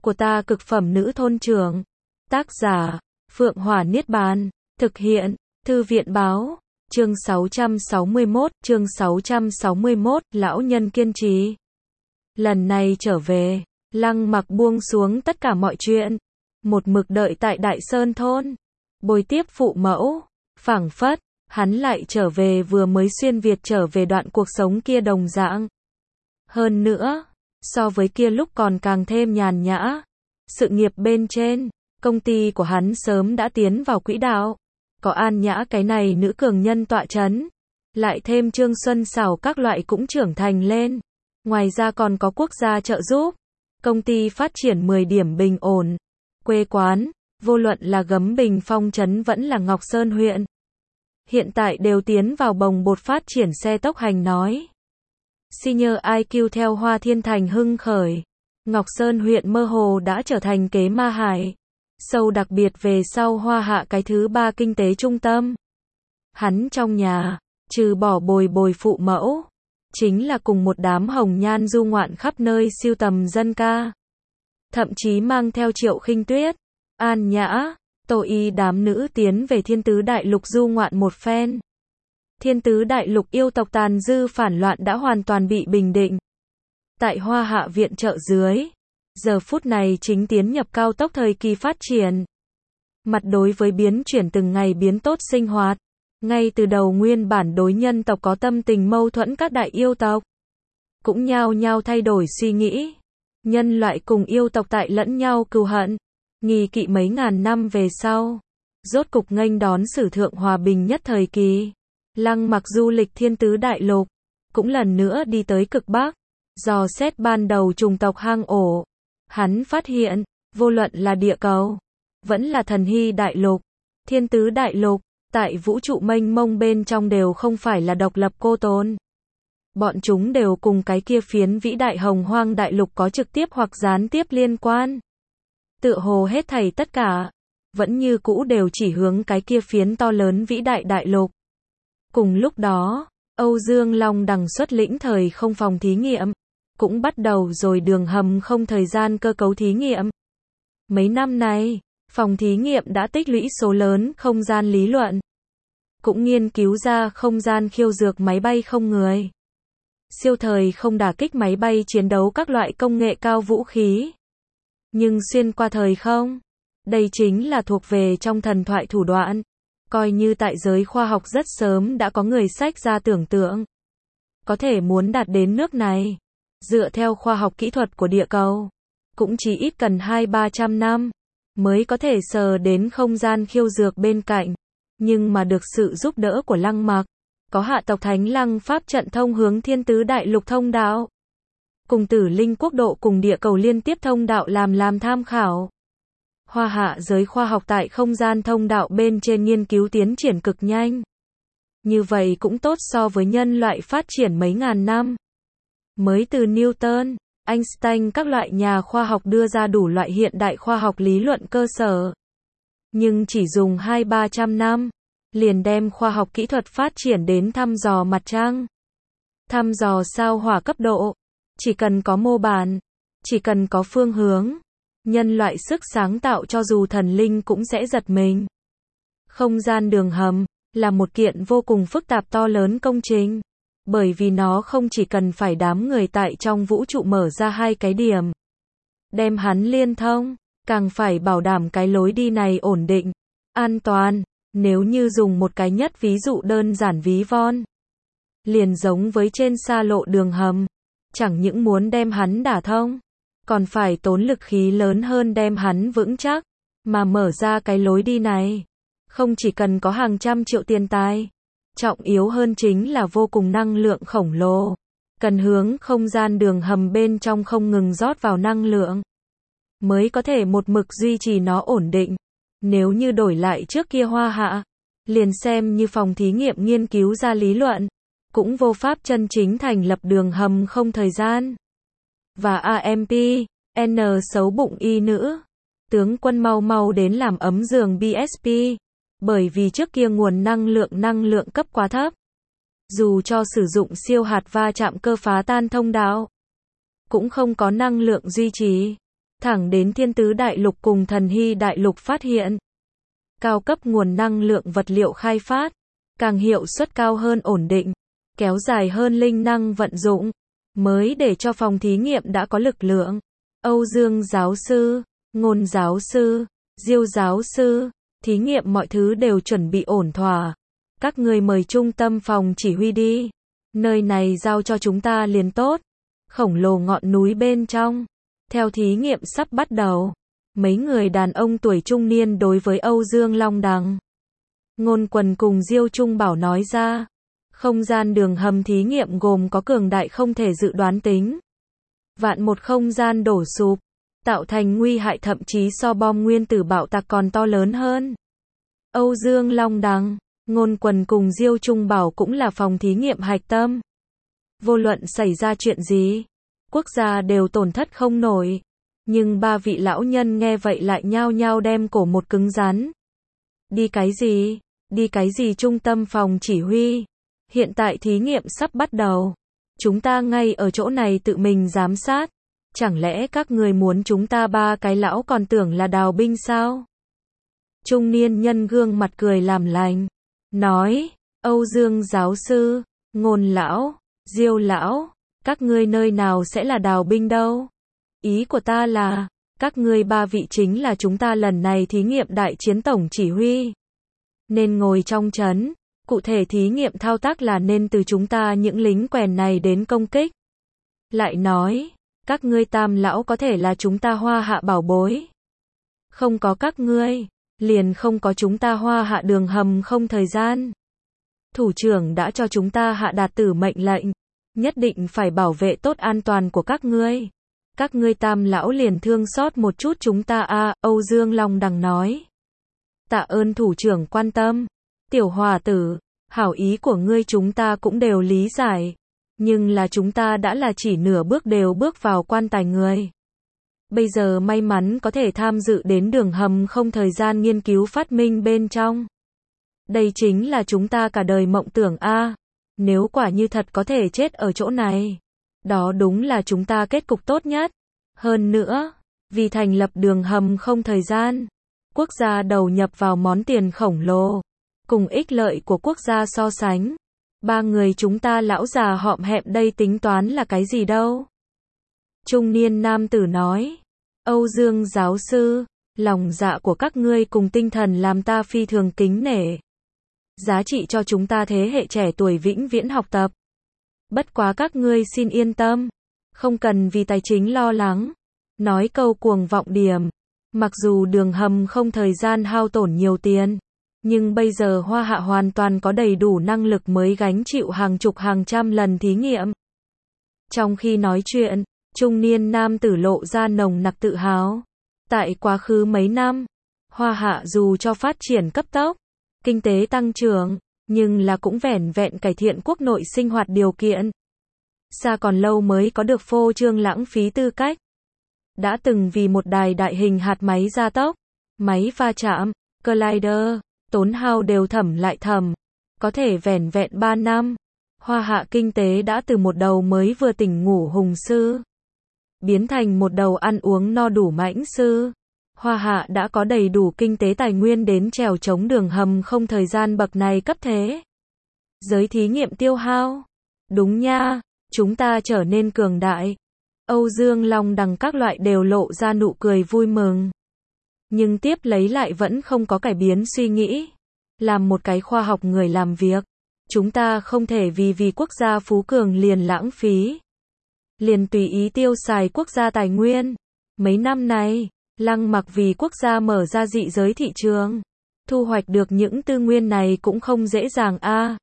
của ta cực phẩm nữ thôn trưởng. Tác giả, Phượng Hỏa Niết Bàn. Thực hiện, Thư viện Báo. Chương 661, lão nhân kiên trì. Lần này trở về, Lăng Mặc buông xuống tất cả mọi chuyện, một mực đợi tại Đại Sơn thôn, bồi tiếp phụ mẫu, phảng phất, hắn lại trở về vừa mới xuyên Việt trở về đoạn cuộc sống kia đồng dạng. Hơn nữa, so với kia lúc còn càng thêm nhàn nhã. Sự nghiệp bên trên, công ty của hắn sớm đã tiến vào quỹ đạo. Có An Nhã cái này nữ cường nhân tọa chấn, lại thêm Trương Xuân Xảo các loại cũng trưởng thành lên. Ngoài ra còn có quốc gia trợ giúp, công ty phát triển 10 điểm bình ổn. Quê quán, vô luận là Gấm Bình Phong trấn vẫn là Ngọc Sơn huyện, hiện tại đều tiến vào bồng bột phát triển xe tốc hành nói. Senior IQ theo Hoa Thiên Thành hưng khởi, Ngọc Sơn huyện mơ hồ đã trở thành kế ma hải. Sâu đặc biệt về sau Hoa Hạ cái thứ 3 kinh tế trung tâm. Hắn trong nhà, trừ bỏ bồi phụ mẫu, chính là cùng một đám hồng nhan du ngoạn khắp nơi siêu tầm dân ca. Thậm chí mang theo Triệu Khinh Tuyết, An Nhã, Tô Y đám nữ tiến về Thiên Tứ Đại Lục du ngoạn một phen. Thiên Tứ Đại Lục yêu tộc tàn dư phản loạn đã hoàn toàn bị bình định. Tại Hoa Hạ viện trợ dưới, giờ phút này chính tiến nhập cao tốc thời kỳ phát triển. Mặt đối với biến chuyển từng ngày biến tốt sinh hoạt, ngay từ đầu nguyên bản đối nhân tộc có tâm tình mâu thuẫn các đại yêu tộc, cũng nhao nhao thay đổi suy nghĩ. Nhân loại cùng yêu tộc tại lẫn nhau cừu hận, nghi kỵ mấy ngàn năm về sau, rốt cục nghênh đón sử thượng hòa bình nhất thời kỳ. Lăng Mặc du lịch Thiên Tứ Đại Lục, cũng lần nữa đi tới cực Bắc, dò xét ban đầu chủng tộc hang ổ. Hắn phát hiện, vô luận là địa cầu, vẫn là Thần Hy Đại Lục, Thiên Tứ Đại Lục, tại vũ trụ mênh mông bên trong đều không phải là độc lập cô tồn. Bọn chúng đều cùng cái kia phiến vĩ đại hồng hoang đại lục có trực tiếp hoặc gián tiếp liên quan. Tựa hồ hết thảy tất cả, vẫn như cũ đều chỉ hướng cái kia phiến to lớn vĩ đại đại lục. Cùng lúc đó, Âu Dương Long Đằng xuất lĩnh thời không phòng thí nghiệm, cũng bắt đầu rồi đường hầm không thời gian cơ cấu thí nghiệm. Mấy năm nay, phòng thí nghiệm đã tích lũy số lớn không gian lý luận, cũng nghiên cứu ra không gian khiêu dược máy bay không người, siêu thời không đả kích máy bay chiến đấu các loại công nghệ cao vũ khí. Nhưng xuyên qua thời không, đây chính là thuộc về trong thần thoại thủ đoạn. Coi như tại giới khoa học rất sớm đã có người sách ra tưởng tượng. Có thể muốn đạt đến nước này, dựa theo khoa học kỹ thuật của địa cầu, cũng chỉ ít cần 200-300 năm, mới có thể sờ đến không gian khiêu dược bên cạnh. Nhưng mà được sự giúp đỡ của Lăng Mặc, có hạ tộc Thánh Lăng Pháp trận thông hướng Thiên Tứ Đại Lục thông đạo, cùng Tử Linh Quốc độ cùng địa cầu liên tiếp thông đạo làm tham khảo. Hoa Hạ giới khoa học tại không gian thông đạo bên trên nghiên cứu tiến triển cực nhanh. Như vậy cũng tốt so với nhân loại phát triển mấy ngàn năm. Mới từ Newton, Einstein các loại nhà khoa học đưa ra đủ loại hiện đại khoa học lý luận cơ sở. Nhưng chỉ dùng 200-300 năm, liền đem khoa học kỹ thuật phát triển đến thăm dò mặt trăng, thăm dò sao hỏa cấp độ. Chỉ cần có mô bản, chỉ cần có phương hướng, nhân loại sức sáng tạo cho dù thần linh cũng sẽ giật mình. Không gian đường hầm là một kiện vô cùng phức tạp to lớn công trình, bởi vì nó không chỉ cần phải đám người tại trong vũ trụ mở ra hai cái điểm, đem hắn liên thông, càng phải bảo đảm cái lối đi này ổn định, an toàn. Nếu như dùng một cái nhất ví dụ đơn giản ví von, liền giống với trên xa lộ đường hầm, chẳng những muốn đem hắn đả thông, còn phải tốn lực khí lớn hơn đem hắn vững chắc. Mà mở ra cái lối đi này, không chỉ cần có hàng trăm triệu tiền tài, trọng yếu hơn chính là vô cùng năng lượng khổng lồ, cần hướng không gian đường hầm bên trong không ngừng rót vào năng lượng, mới có thể một mực duy trì nó ổn định. Nếu như đổi lại trước kia Hoa Hạ, liền xem như phòng thí nghiệm nghiên cứu ra lý luận, cũng vô pháp chân chính thành lập đường hầm không thời gian. Và AMP, N xấu bụng y nữ, tướng quân mau đến làm ấm giường BSP, bởi vì trước kia nguồn năng lượng cấp quá thấp. Dù cho sử dụng siêu hạt va chạm cơ phá tan thông đạo, cũng không có năng lượng duy trì. thẳng đến Thiên Tứ Đại Lục cùng Thần Hy Đại Lục phát hiện. Cao cấp nguồn năng lượng vật liệu khai phát, càng hiệu suất cao hơn ổn định, kéo dài hơn linh năng vận dụng, mới để cho phòng thí nghiệm đã có lực lượng. Âu Dương giáo sư, Ngôn giáo sư, Diêu giáo sư, thí nghiệm mọi thứ đều chuẩn bị ổn thỏa. Các người mời trung tâm phòng chỉ huy đi. Nơi này giao cho chúng ta liền tốt. Khổng lồ ngọn núi bên trong. Theo thí nghiệm sắp bắt đầu, mấy người đàn ông tuổi trung niên đối với Âu Dương Long Đằng, Ngôn Quần cùng Diêu Trung Bảo nói ra. Không gian đường hầm thí nghiệm gồm có cường đại không thể dự đoán tính. Vạn một không gian đổ sụp, tạo thành nguy hại thậm chí so bom nguyên tử bạo tạc còn to lớn hơn. Âu Dương Long Đằng, Ngôn Quần cùng Diêu Trung Bảo cũng là phòng thí nghiệm hạch tâm. Vô luận xảy ra chuyện gì, quốc gia đều tổn thất không nổi. Nhưng ba vị lão nhân nghe vậy lại nhao nhao đem cổ một cứng rắn. Đi cái gì? Đi cái gì trung tâm phòng chỉ huy? Hiện tại thí nghiệm sắp bắt đầu. Chúng ta ngay ở chỗ này tự mình giám sát. Chẳng lẽ các người muốn chúng ta ba cái lão còn tưởng là đào binh sao? Trung niên nhân gương mặt cười làm lành. Nói, Âu Dương giáo sư, Ngôn lão, Diêu lão, các ngươi nơi nào sẽ là đào binh đâu? Ý của ta là, các ngươi ba vị chính là chúng ta lần này thí nghiệm đại chiến tổng chỉ huy. Nên ngồi trong trấn, cụ thể thí nghiệm thao tác là nên từ chúng ta những lính quèn này đến công kích. Lại nói, các ngươi tam lão có thể là chúng ta Hoa Hạ bảo bối. Không có các ngươi, liền không có chúng ta Hoa Hạ đường hầm không thời gian. Thủ trưởng đã cho chúng ta hạ đạt tử mệnh lệnh, nhất định phải bảo vệ tốt an toàn của các ngươi. Các ngươi tam lão liền thương xót một chút chúng ta a. Âu Dương Long Đằng nói. Tạ ơn thủ trưởng quan tâm. Tiểu hòa tử, hảo ý của ngươi chúng ta cũng đều lý giải. Nhưng là chúng ta đã là chỉ nửa bước đều bước vào quan tài người. Bây giờ may mắn có thể tham dự đến đường hầm không thời gian nghiên cứu phát minh bên trong. Đây chính là chúng ta cả đời mộng tưởng a. Nếu quả như thật có thể chết ở chỗ này, đó đúng là chúng ta kết cục tốt nhất. Hơn nữa, vì thành lập đường hầm không thời gian, quốc gia đầu nhập vào món tiền khổng lồ, cùng ích lợi của quốc gia so sánh. Ba người chúng ta lão già họm hẹm đây tính toán là cái gì đâu? Trung niên nam tử nói. Âu Dương giáo sư, lòng dạ của các ngươi cùng tinh thần làm ta phi thường kính nể. Giá trị cho chúng ta thế hệ trẻ tuổi vĩnh viễn học tập. Bất quá các ngươi xin yên tâm, không cần vì tài chính lo lắng. Nói câu cuồng vọng điểm, mặc dù đường hầm không thời gian hao tổn nhiều tiền, nhưng bây giờ Hoa Hạ hoàn toàn có đầy đủ năng lực mới gánh chịu hàng chục hàng trăm lần thí nghiệm. Trong khi nói chuyện, trung niên nam tử lộ ra nồng nặc tự hào. Tại quá khứ mấy năm, Hoa Hạ dù cho phát triển cấp tốc, kinh tế tăng trưởng, nhưng là cũng vẻn vẹn cải thiện quốc nội sinh hoạt điều kiện. Xa còn lâu mới có được phô trương lãng phí tư cách. Đã từng vì một đài đại hình hạt máy gia tốc, máy va chạm, collider, tốn hao đều thẩm lại thẩm. Có thể vẻn vẹn 3 năm, Hoa Hạ kinh tế đã từ một đầu mới vừa tỉnh ngủ hùng sư, biến thành một đầu ăn uống no đủ mãnh sư. Hoa Hạ đã có đầy đủ kinh tế tài nguyên đến trèo chống đường hầm không thời gian bậc này cấp thế. Giới thí nghiệm tiêu hao. Đúng nha, chúng ta trở nên cường đại. Âu Dương Long Đằng các loại đều lộ ra nụ cười vui mừng. Nhưng tiếp lấy lại vẫn không có cải biến suy nghĩ. Làm một cái khoa học người làm việc, chúng ta không thể vì quốc gia phú cường liền lãng phí. Liền tùy ý tiêu xài quốc gia tài nguyên. Mấy năm này, Lăng Mặc vì quốc gia mở ra dị giới thị trường, thu hoạch được những tư nguyên này cũng không dễ dàng a.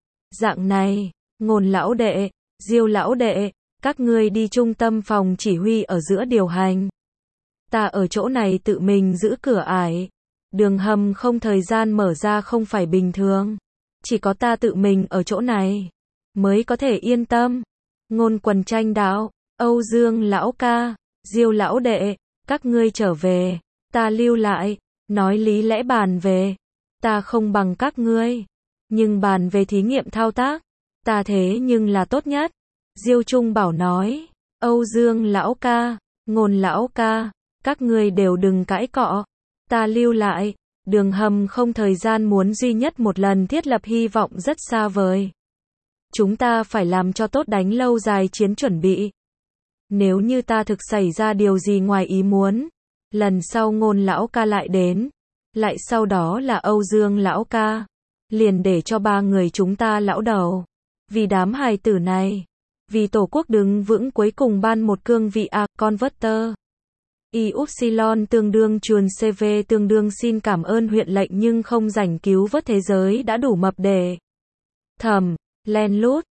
Dạng này, Ngôn lão đệ, Diêu lão đệ, các ngươi đi trung tâm phòng chỉ huy ở giữa điều hành. Ta ở chỗ này tự mình giữ cửa ải. Đường hầm không thời gian mở ra không phải bình thường. Chỉ có ta tự mình ở chỗ này mới có thể yên tâm. Ngôn Quần tranh đạo, Âu Dương lão ca, Diêu lão đệ, các ngươi trở về, ta lưu lại, nói lý lẽ bàn về. Ta không bằng các ngươi, nhưng bàn về thí nghiệm thao tác, ta thế nhưng là tốt nhất. Diêu Trung Bảo nói, Âu Dương lão ca, Ngôn lão ca, các ngươi đều đừng cãi cọ. Ta lưu lại. Đường Hầm không thời gian muốn duy nhất một lần thiết lập hy vọng rất xa vời. Chúng ta phải làm cho tốt đánh lâu dài chiến chuẩn bị. Nếu như ta thực xảy ra điều gì ngoài ý muốn, lần sau Ngôn lão ca lại đến, lại sau đó là Âu Dương lão ca, liền để cho ba người chúng ta lão đầu. Vì đám hài tử này, vì tổ quốc đứng vững cuối cùng ban một cương vị A, converter. Y Upsilon tương đương chuồn CV tương đương xin cảm ơn huyện lệnh nhưng không rảnh cứu vớt thế giới đã đủ mập để thầm, len lút.